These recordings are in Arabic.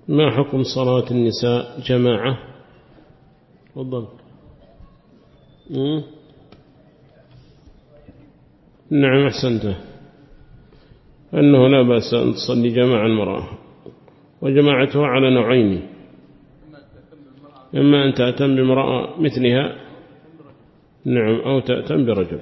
ما حكم صلاة النساء جماعة؟ تفضل. نعم أحسنت، أنه لا بأس أن تصلي جماعة المرأة، وجماعتها على نوعين: إما أن تأتم بامرأة مثلها، نعم، أو تأتم برجل.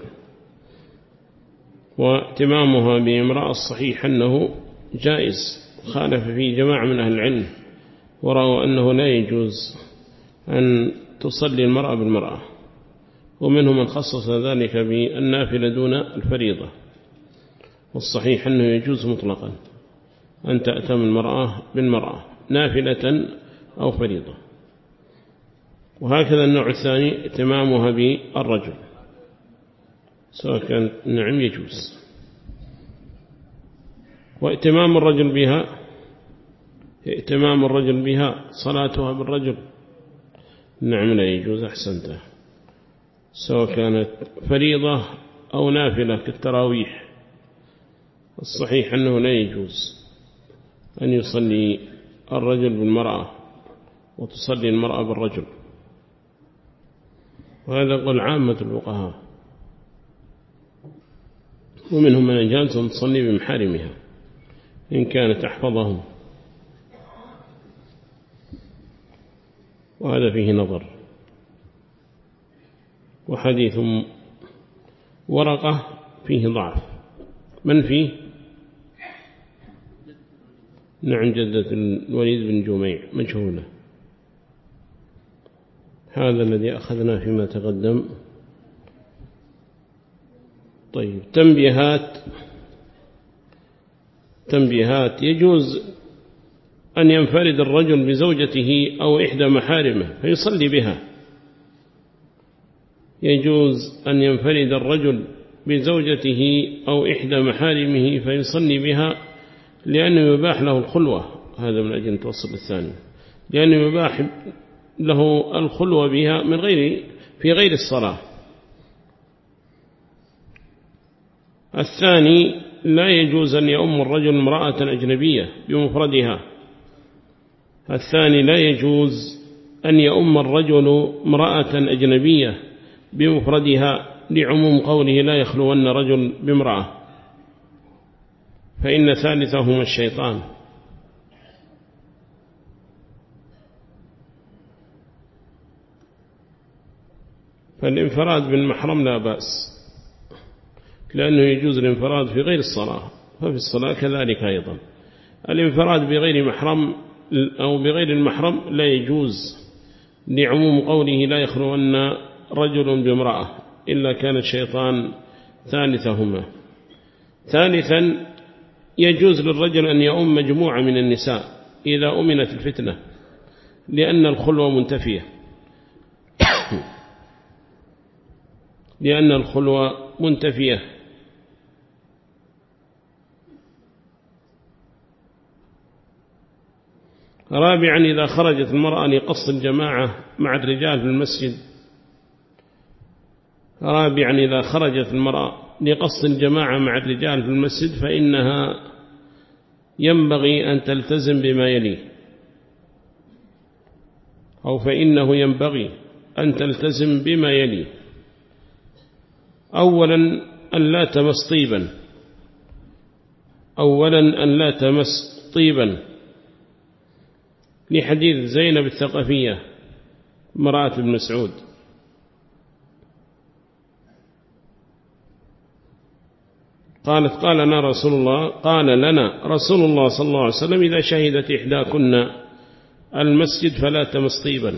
واتمامها بامرأة الصحيح أنه جائز، خالف فيه جماعة من أهل العلم ورأوا أنه لا يجوز أن تصلي المرأة بالمرأة، ومنهم من خصص ذلك بالنافلة دون الفريضة، والصحيح أنه يجوز مطلقا أن تأتم المرأة بالمرأة نافلة أو فريضة. وهكذا النوع الثاني اتمامها بالرجل، سواء كان نعم يجوز. واتمام الرجل بها صلاتها بالرجل، نعم لا يجوز، أحسنته، سواء كانت فريضة أو نافلة كالتراويح. الصحيح أنه لا يجوز أن يصلي الرجل بالمرأة وتصلي المرأة بالرجل، وهذا قول عامة الفقهاء، ومنهم من أجاز أن تصلي بمحارمها إن كانت أحفظهم، وهذا فيه نظر. وحديث ورقة فيه ضعف. من فيه؟ نعم، جدة الوليد بن جميع مجهولة. هذا الذي أخذنا فيما تقدم. طيب، تنبيهات. يجوز أن ينفرد الرجل بزوجته أو إحدى محارمه فيصلي بها. يجوز أن ينفرد الرجل بزوجته أو إحدى محارمه فيصلي بها، لأنه يباح له الخلوة. هذا من أجل توصل الثاني، لأنه يباح له الخلوة بها في غير الصلاة. الثاني: لا يجوز أن يؤم الرجل امرأة أجنبية بمفردها. الثاني: لا يجوز أن يؤم الرجل امرأة أجنبية بمفردها، لعموم قوله: لا يخلون رجل بامرأة، فإن ثالثهما الشيطان. فالانفراد بالمحرم لا بأس، لأنه يجوز الانفراد في غير الصلاة، ففي الصلاة كذلك أيضا. الانفراد بغير محرم أو بغير المحرم لا يجوز، لعموم قوله: لا يخلون رجل بامرأة إلا كان الشيطان ثالثهما. ثالثا: يجوز للرجل أن يؤم مجموعة من النساء إذا أمنت الفتنة، لأن الخلوة منتفية. رابعا: إذا خرجت المرأة لقصد الجماعة مع الرجال في المسجد فإنها ينبغي أن تلتزم بما يلي، فإنه ينبغي أن تلتزم بما يلي: أولا أن لا تمس طيبا، لحديث زينب الثقفية امرأة ابن مسعود، قالت: قال لنا رسول الله صلى الله عليه وسلم: إذا شهدت إحداكن المسجد فلا تمس طيبا.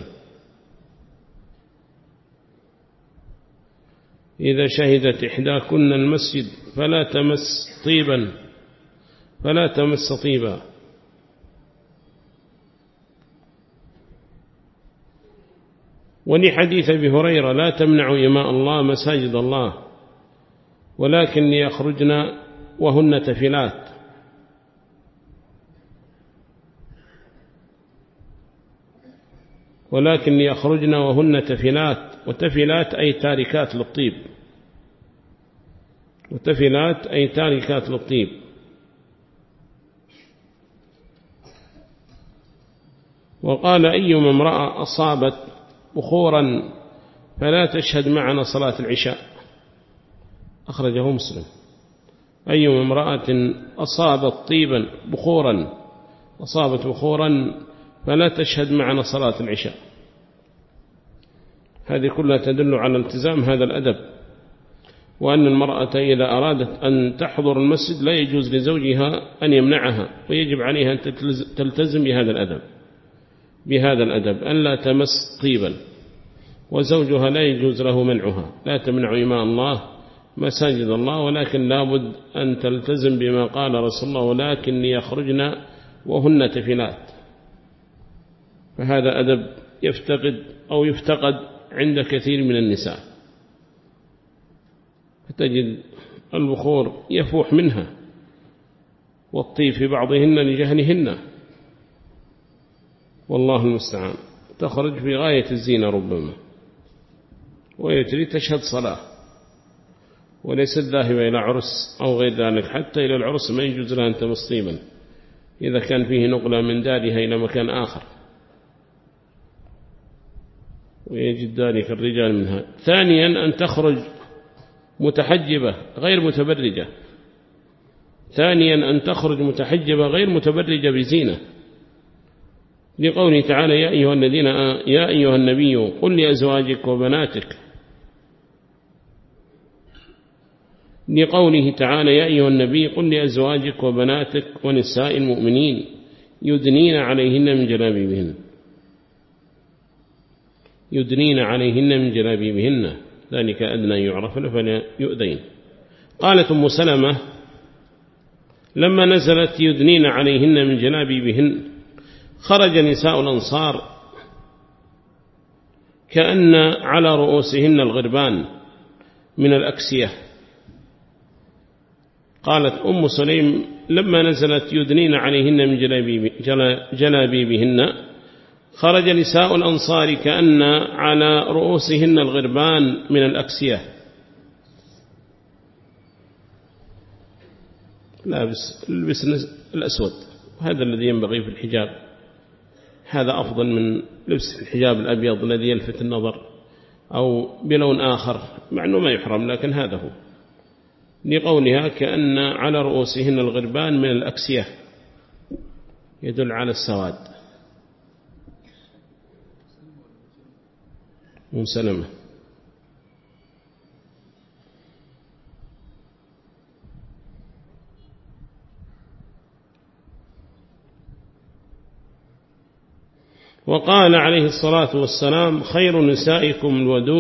إذا شهدت إحداكن المسجد فلا تمس طيبا. ولحديث أبي هريرة: لا تمنعوا إماء الله مساجد الله، ولكن ليخرجن وهن تفلات. وتفلات أي تاركات للطيب. وقال أيما امرأة أصابت بخورا فلا تشهد معنا صلاة العشاء، أخرجه مسلم. أيما امرأة أصابت طيبا أصابت بخورا فلا تشهد معنا صلاة العشاء. هذه كلها تدل على التزام هذا الأدب، وأن المرأة إذا أرادت أن تحضر المسجد لا يجوز لزوجها أن يمنعها، ويجب عليها أن تلتزم بهذا الأدب أن لا تمس طيبا، وزوجها لا يجوز له منعها. لا تمنع إماء الله مساجد الله، ولكن لابد أن تلتزم بما قال رسول الله: ولكن ليخرجن وهن تفلات. فهذا أدب يفتقد عند كثير من النساء، فتجد البخور يفوح منها والطيب في بعضهن لجهلهن، والله المستعان. تخرج في غاية الزينة ربما، ويتريد تشهد صلاة وليست ذاهبة إلى عرس أو غير ذلك. حتى إلى العرس ما يجوز لها أن تمس طيبا إذا كان فيه نقلة من دارها إلى مكان آخر، ويجد ذلك الرجال منها. ثانيا أن تخرج متحجبة غير متبرجة بزينة، لقوله تعالى: يا أيها النبي قل لأزواجك وبناتك. لقوله تعالى: يا أيها النبي قل لأزواجك وبناتك ونساء المؤمنين يدنين عليهن من جلابيبهن ذلك أدنى يعرفن فلا يؤذين. قالت أم سلمة: لما نزلت يدنين عليهن من جلابيبهن خرج نساء الأنصار كأن على رؤوسهن الغربان من الأكسية. قالت أم سليم: لما نزلت يدنين عليهن من جلابيبهن خرج نساء الأنصار كأن على رؤوسهن الغربان من الأكسية. لبس الأسود، هذا الذي ينبغي في الحجاب، هذا أفضل من لبس الحجاب الأبيض الذي يلفت النظر أو بلون آخر، مع أنه ما يحرم لكن هذا هو. لقولها كأن على رؤوسهن الغربان من الأكسية، يدل على السواد. أم سلمة. وقال عليه الصلاة والسلام: خير نسائكم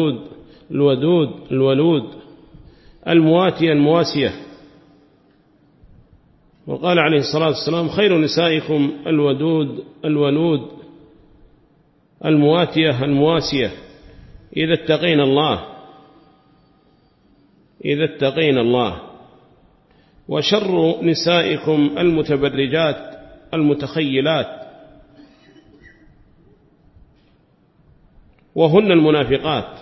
الولود المواتية المواسية. وقال عليه الصلاة والسلام: خير نسائكم الولود المواتية المواسية إذا اتقين الله. وشر نسائكم المتبرجات المتخيلات وهن المنافقات.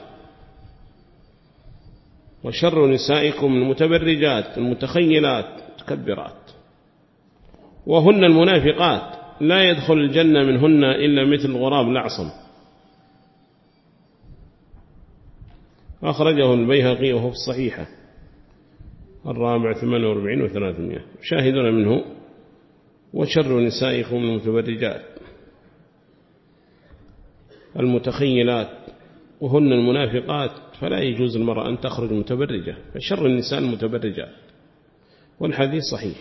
وشر نسائكم المتبرجات المتخيلات متكبرات وهن المنافقات لا يدخل الجنة منهن إلا مثل غراب الأعصم. أخرجه البيهقي وهو في الصحيحة 448 و300. شاهدنا منه: وشر نسائكم المتبرجات المتخيلات وهن المنافقات. فلا يجوز المرأة أن تخرج متبرجة، فشر النساء المتبرجات. والحديث صحيح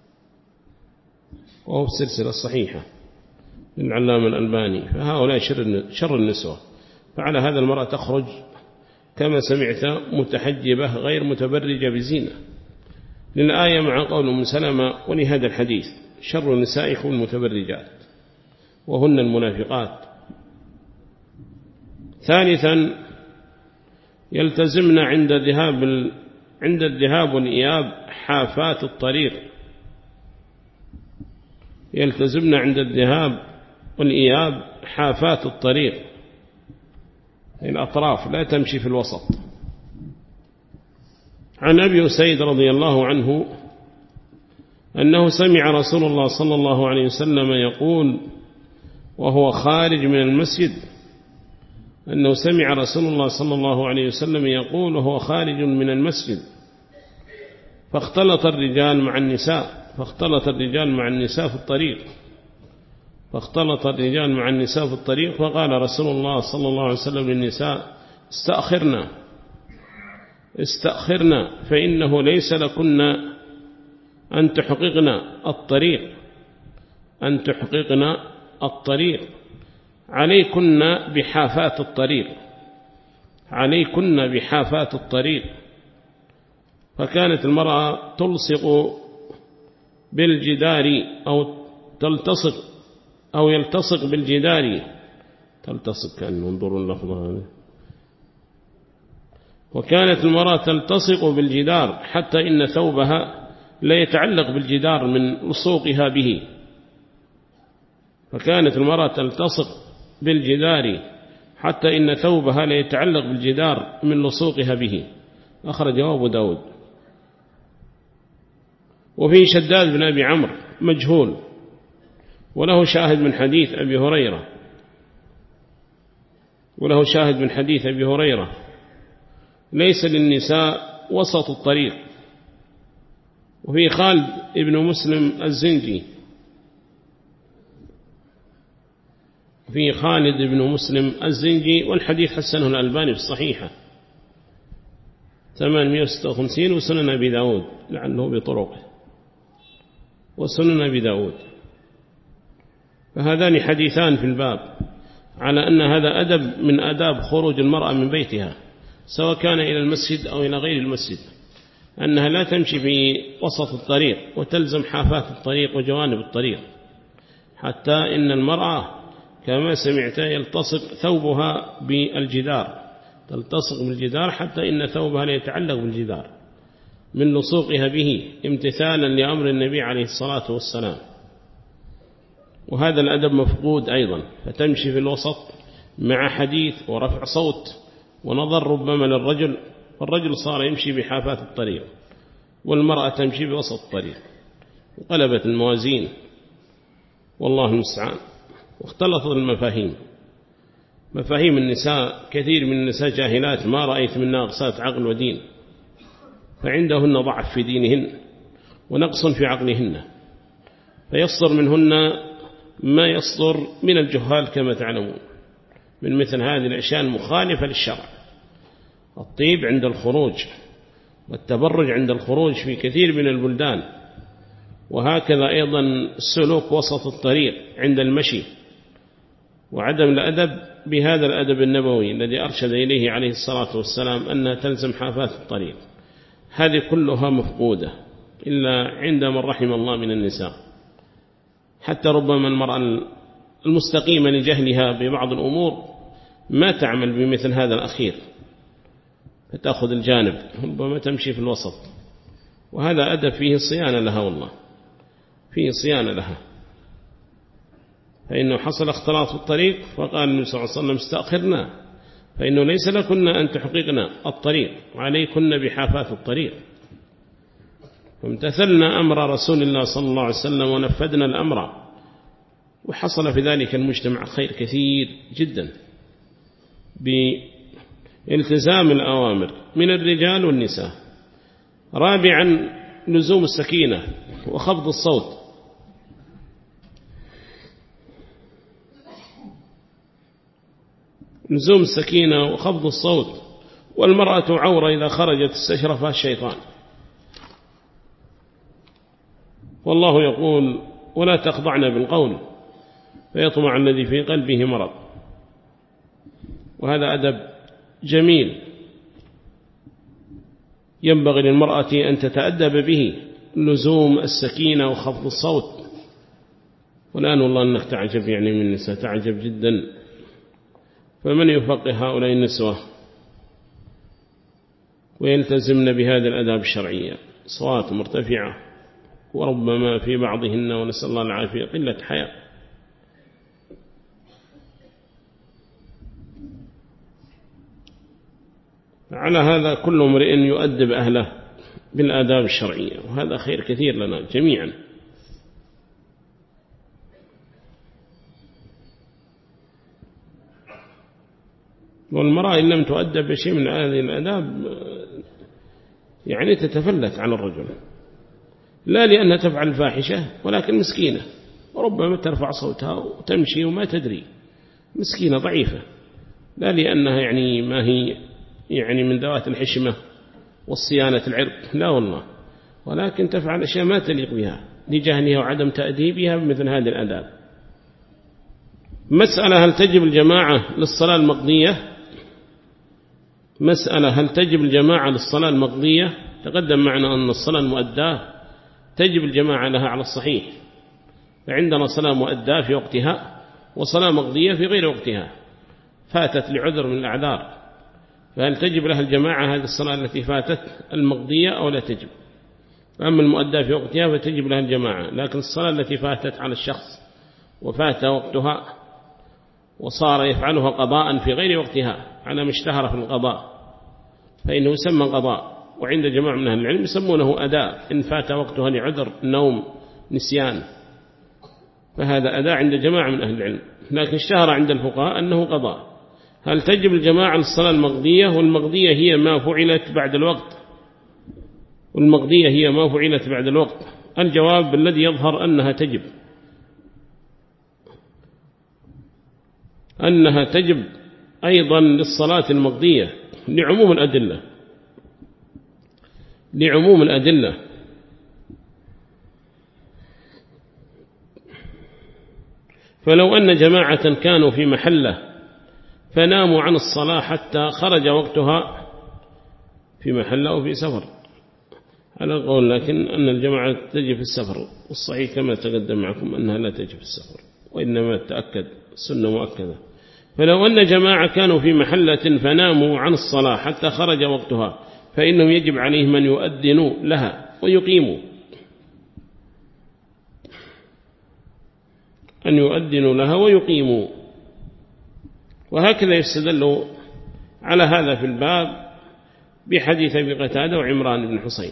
وهو في السلسلة الصحيحة للعلامة الألباني. فهؤلاء شر النسوة. فعلى هذا المرأة تخرج كما سمعت متحجبة غير متبرجة بزينة للآية مع قول أم سلمة ولهذا الحديث: شر نسائكم المتبرجات وهن المنافقات. ثالثا يلتزمن عند الذهاب والإياب حافات الطريق. يلتزمن عند الذهاب والإياب حافات الطريق، الأطراف، لا تمشي في الوسط. عن أبي سعيد رضي الله عنه أنه سمع رسول الله صلى الله عليه وسلم يقول: وهو خارج من المسجد أنه سمع رسول الله صلى الله عليه وسلم يقول وهو خارج من المسجد فاختلط الرجال مع النساء في الطريق فقال رسول الله صلى الله عليه وسلم للنساء استأخرنا فإنه ليس لكن أن تحققن الطريق عليكن بحافات الطريق فكانت المرأة تلصق بالجدار أو يلتصق بالجدار كأنه انظروا اللفظة هذه وكانت المرأة تلتصق بالجدار حتى إن ثوبها لا يتعلق بالجدار من لصوقها به فكانت المرأة تلتصق بالجدار حتى إن ثوبها لا يتعلق بالجدار من لصوقها به أخرجه أبو داود. وفي شداد بن أبي عمرو مجهول وله شاهد من حديث أبي هريرة ليس للنساء وسط الطريق. وفي خالد بن مسلم الزنجي والحديث حسنه الألباني في الصحيحة 856 وسنن أبي داود لعله بطرقه وسنن أبي داود. فهذان حديثان في الباب على أن هذا أدب من آداب خروج المرأة من بيتها سواء كان إلى المسجد أو إلى غير المسجد أنها لا تمشي في وسط الطريق وتلزم حافات الطريق وجوانب الطريق حتى إن المرأة كما سمعت يلتصق ثوبها بالجدار حتى إن ثوبها لا يتعلق بالجدار من لصوقها به امتثالا لأمر النبي عليه الصلاة والسلام. وهذا الأدب مفقود أيضا فتمشي في الوسط مع حديث ورفع صوت ونظر ربما للرجل والرجل صار يمشي بحافات الطريق والمرأة تمشي بوسط الطريق وقلبت الموازين والله المستعان. واختلطت المفاهيم مفاهيم النساء كثير من النساء جاهلات ما رأيت من ناقصات عقل ودين فعندهن ضعف في دينهن ونقص في عقلهن فيصدر منهن ما يصدر من الجهال كما تعلمون من مثل هذه الأشياء المخالفة للشرع الطيب عند الخروج والتبرج عند الخروج في كثير من البلدان وهكذا أيضا السلوك وسط الطريق عند المشي وعدم الأدب بهذا الأدب النبوي الذي أرشد إليه عليه الصلاة والسلام أنها تلزم حافات الطريق هذه كلها مفقودة إلا عند من رحم الله من النساء حتى ربما المرأة المستقيمة لجهلها ببعض الأمور ما تعمل بمثل هذا الأخير فتأخذ الجانب ربما تمشي في الوسط وهذا أدب فيه صيانة لها والله فيه صيانة لها فإنه حصل اختلاط في الطريق فقال النبي صلى الله عليه وسلم استأخرنا فإنه ليس لكن أن تحققنا الطريق وعليكن بحافات الطريق فامتثلنا أمر رسول الله صلى الله عليه وسلم ونفذنا الأمر وحصل في ذلك المجتمع خير كثير جدا بالتزام الأوامر من الرجال والنساء. رابعا لزوم السكينة وخفض الصوت لزوم السكينة وخفض الصوت والمرأة عورة إذا خرجت استشرفها الشيطان والله يقول ولا تخضعن بالقول فيطمع الذي في قلبه مرض وهذا أدب جميل ينبغي للمرأة أن تتأدب به لزوم السكينة وخفض الصوت. والآن والله أنك تعجب يعني من النساء تعجب جدا فمن يفقه هؤلاء النسوة ويلتزمن بهذه الأداب الشرعية صوات مرتفعة وربما في بعضهن ونسأل الله العافية قلة حياء. على هذا كل امرئ يؤدب أهله بالآداب الشرعية وهذا خير كثير لنا جميعا. والمرأة إن لم تؤدب بشيء من هذه الآداب يعني تتفلت عن الرجل، لا لأنها تفعل فاحشة ولكن مسكينة، وربما ترفع صوتها وتمشي وما تدري، مسكينة ضعيفة، لا لأنها يعني ما هي يعني من ذوات الحشمة والصيانة العرق، لا والله، ولكن تفعل أشياء ما تليق بها لجهلها وعدم تأديبها بمثل هذه الآداب. مسألة هل تجب الجماعة للصلاة المقضية؟ مسألة هل تجب الجماعة للصلاة المقضية؟ تقدم معنا أن الصلاة المؤداة تجب الجماعة لها على الصحيح، فعندنا صلاة مؤداة في وقتها وصلاة مقضية في غير وقتها فاتت لعذر من الأعذار، فهل تجب لها الجماعة هذه الصلاة التي فاتت المقضية أو لا تجب؟ أما المؤداة في وقتها فتجب لها الجماعة، لكن الصلاة التي فاتت على الشخص وفات وقتها وصار يفعلها قضاء في غير وقتها على ما اشتهر في القضاء فإنه يسمى قضاء، وعند جماعة من أهل العلم يسمونه أداء إن فات وقتها لعذر نوم نسيان، فهذا أداء عند جماعة من أهل العلم، لكن اشتهر عند الفقهاء أنه قضاء. هل تجب الجماعة للصلاة المقضية؟ والمقضية هي ما فعلت بعد الوقت، والمقضية هي ما فعلت بعد الوقت. الجواب الذي يظهر أنها تجب أيضا للصلاة المقضية لعموم الأدلة. فلو أن جماعة كانوا في محلة فناموا عن الصلاة حتى خرج وقتها، في محلة أو في سفر على القول، لكن أن الجماعة تجي في السفر، والصحيح كما تقدم معكم أنها لا تجي في السفر، وإنما تأكد السنة مؤكدة. فلو أن جماعة كانوا في محلة فناموا عن الصلاة حتى خرج وقتها فإنهم يجب عليهم أن يؤذنوا لها ويقيموا، وهكذا يستدل على هذا في الباب بحديث أبي قتادة وعمران بن حسين.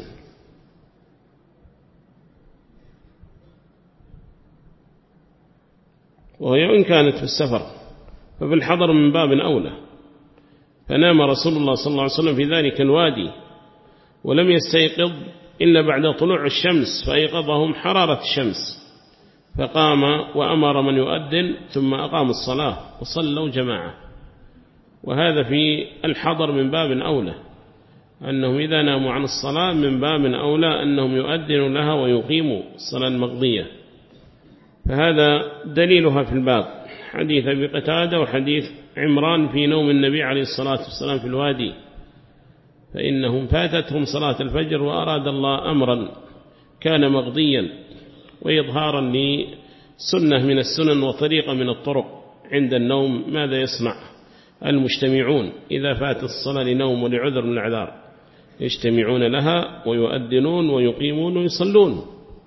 وهي إن كانت في السفر ففي الحضر من باب أولى، فنام رسول الله صلى الله عليه وسلم في ذلك الوادي ولم يستيقظ إلا بعد طلوع الشمس، فأيقظهم حرارة الشمس، فقام وأمر من يؤذن ثم أقام الصلاة وصلوا جماعة. وهذا في الحضر من باب أولى، أنهم إذا ناموا عن الصلاة من باب أولى أنهم يؤذنوا لها ويقيموا الصلاة المقضية، فهذا دليلها في الباب حديث أبي قتادة وحديث عمران في نوم النبي عليه الصلاة والسلام في الوادي، فإنهم فاتتهم صلاة الفجر وأراد الله أمرا كان مقضيا وإظهارا لسنة من السنن وطريقة من الطرق عند النوم. ماذا يصنع المجتمعون إذا فات الصلاة لنوم ولعذر من الأعذار؟ يجتمعون لها ويؤذنون ويقيمون ويصلون.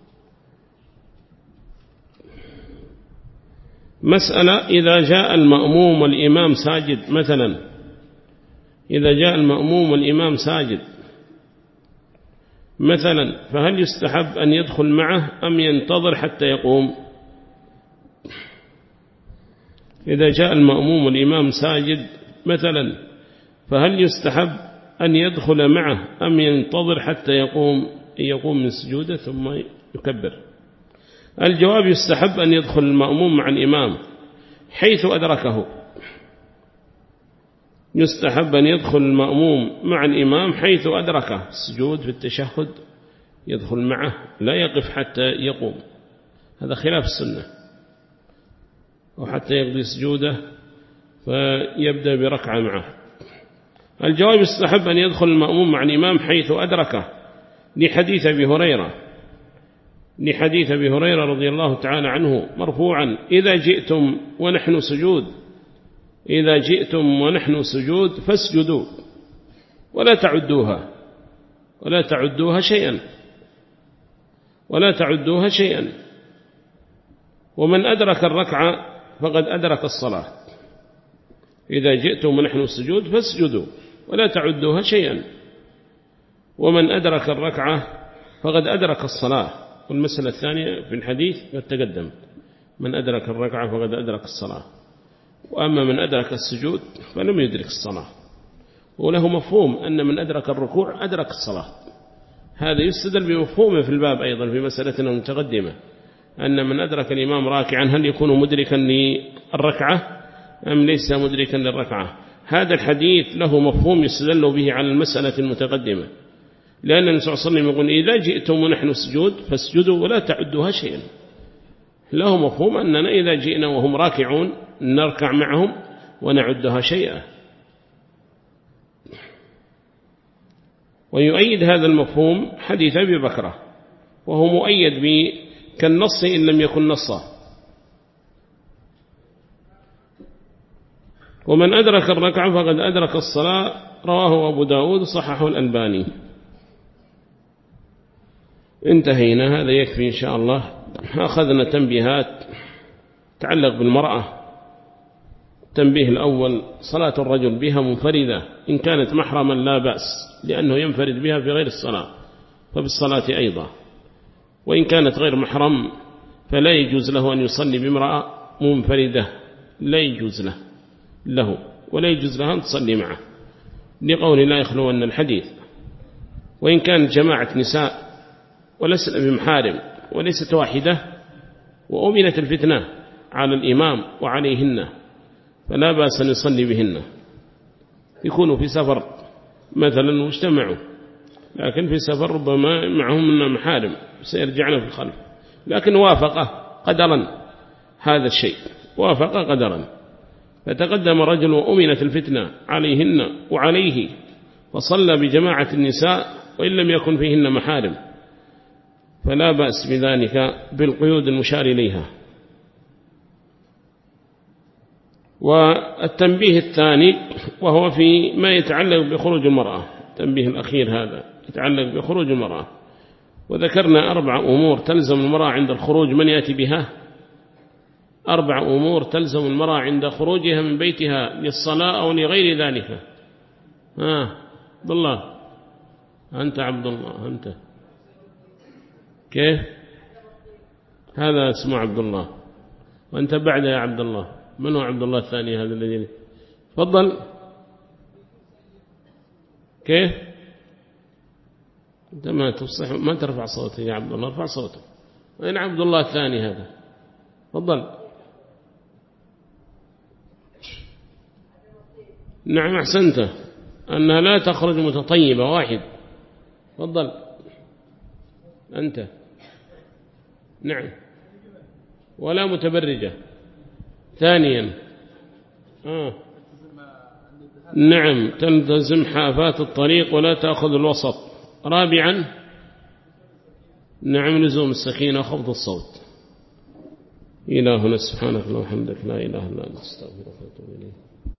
مسألة إذا جاء المأموم والإمام ساجد مثلا، إذا جاء المأموم والإمام ساجد مثلا فهل يستحب أن يدخل معه أم ينتظر حتى يقوم؟ إذا جاء المأموم والإمام ساجد مثلا فهل يستحب أن يدخل معه أم ينتظر حتى يقوم من سجوده ثم يكبر؟ الجواب يستحب أن يدخل المأموم مع الإمام حيث أدركه، يستحب أن يدخل المأموم مع الإمام حيث أدركه السجود في التشهد، يدخل معه لا يقف حتى يقوم، هذا خلاف السنة، وحتى يقضي سجوده فيبدأ بركعة معه. الجواب يستحب أن يدخل المأموم مع الإمام حيث أدركه لحديث أبي هريرة رضي الله تعالى عنه مرفوعا: إذا جئتم ونحن سجود فاسجدوا ولا تعدوها شيئا ومن أدرك الركعة فقد أدرك الصلاة. إذا جئتم ونحن سجود فاسجدوا ولا تعدوها شيئا ومن أدرك الركعة فقد أدرك الصلاة. والمسألة الثانية في الحديث قد تقدم: من أدرك الركعة فقد أدرك الصلاة. وأما من أدرك السجود فلم يدرك الصلاة. وله مفهوم أن من أدرك الركوع أدرك الصلاة، هذا يستدل بمفهومه في الباب أيضا في مسألتنا المتقدمة، أن من أدرك الإمام راكعا هل يكون مدركا للركعة أم ليس مدركا للركعة. هذا الحديث له مفهوم يستدل به على المسألة المتقدمة، لأن النبي صلى الله عليه وسلم يقول إذا جئتم ونحن سجود فاسجدوا ولا تعدوها شيئا. له مفهوم أننا إذا جئنا وهم راكعون نركع معهم ونعدها شيئا. ويؤيد هذا المفهوم حديث أبي بكرة، وهو مؤيد كالنص إن لم يكن نصا. ومن أدرك الركعة فقد أدرك الصلاة، رواه أبو داود صححه الألباني. انتهينا، هذا يكفي إن شاء الله. أخذنا تنبيهات تعلق بالمرأة. التنبيه الأول: صلاة الرجل بها منفردة، إن كانت محرما لا بأس، لأنه ينفرد بها في غير الصلاة فبالصلاة أيضا. وإن كانت غير محرم فلا يجوز له أن يصلي بامرأة منفردة، لا يجوز له ولا يجوز لها أن تصلي معه، لقول لا يخلون الحديث. وإن كانت جماعة نساء ولسن بمحارم وليست واحدة وأمنت الفتنة على الإمام وعليهن فلا بأس أن يصلي بهن. يكونوا في سفر مثلا واجتمعوا، لكن في سفر ربما معهم من محارم سيرجعنا في الخلف، لكن وافق قدرا هذا الشيء، وافق قدرا. فتقدم رجل وأمنت الفتنة عليهن وعليه فصلى بجماعة النساء وإن لم يكن فيهن محارم، فلا بأس بذلك بالقيود المشار إليها. والتنبيه الثاني وهو في ما يتعلق بخروج المرأة، التنبيه الأخير هذا يتعلق بخروج المرأة. وذكرنا 4 أمور تلزم المرأة عند الخروج، من يأتي بها؟ 4 أمور تلزم المرأة عند خروجها من بيتها للصلاة أو لغير ذلك. عبد الله، أنت عبد الله، أنت كيف؟ هذا اسمه عبد الله، وأنت بعد يا عبد الله. من هو عبد الله الثاني هذا الذي؟ تفضل. كيف؟ أنت ما تصح، ما ترفع صوتك يا عبد الله، ارفع صوتك. وين عبد الله الثاني هذا؟ تفضل. نعم أحسنت، أنها لا تخرج متطيبة، واحد. تفضل أنت. نعم، ولا متبرجة. ثانيا نعم، تلتزم حافات الطريق ولا تأخذ الوسط. رابعا نعم، لزوم السكينة وخفض الصوت. إلهنا سبحانك اللهم وبحمدك لا إله إلا أنت، استغفرك وأتوب إليك.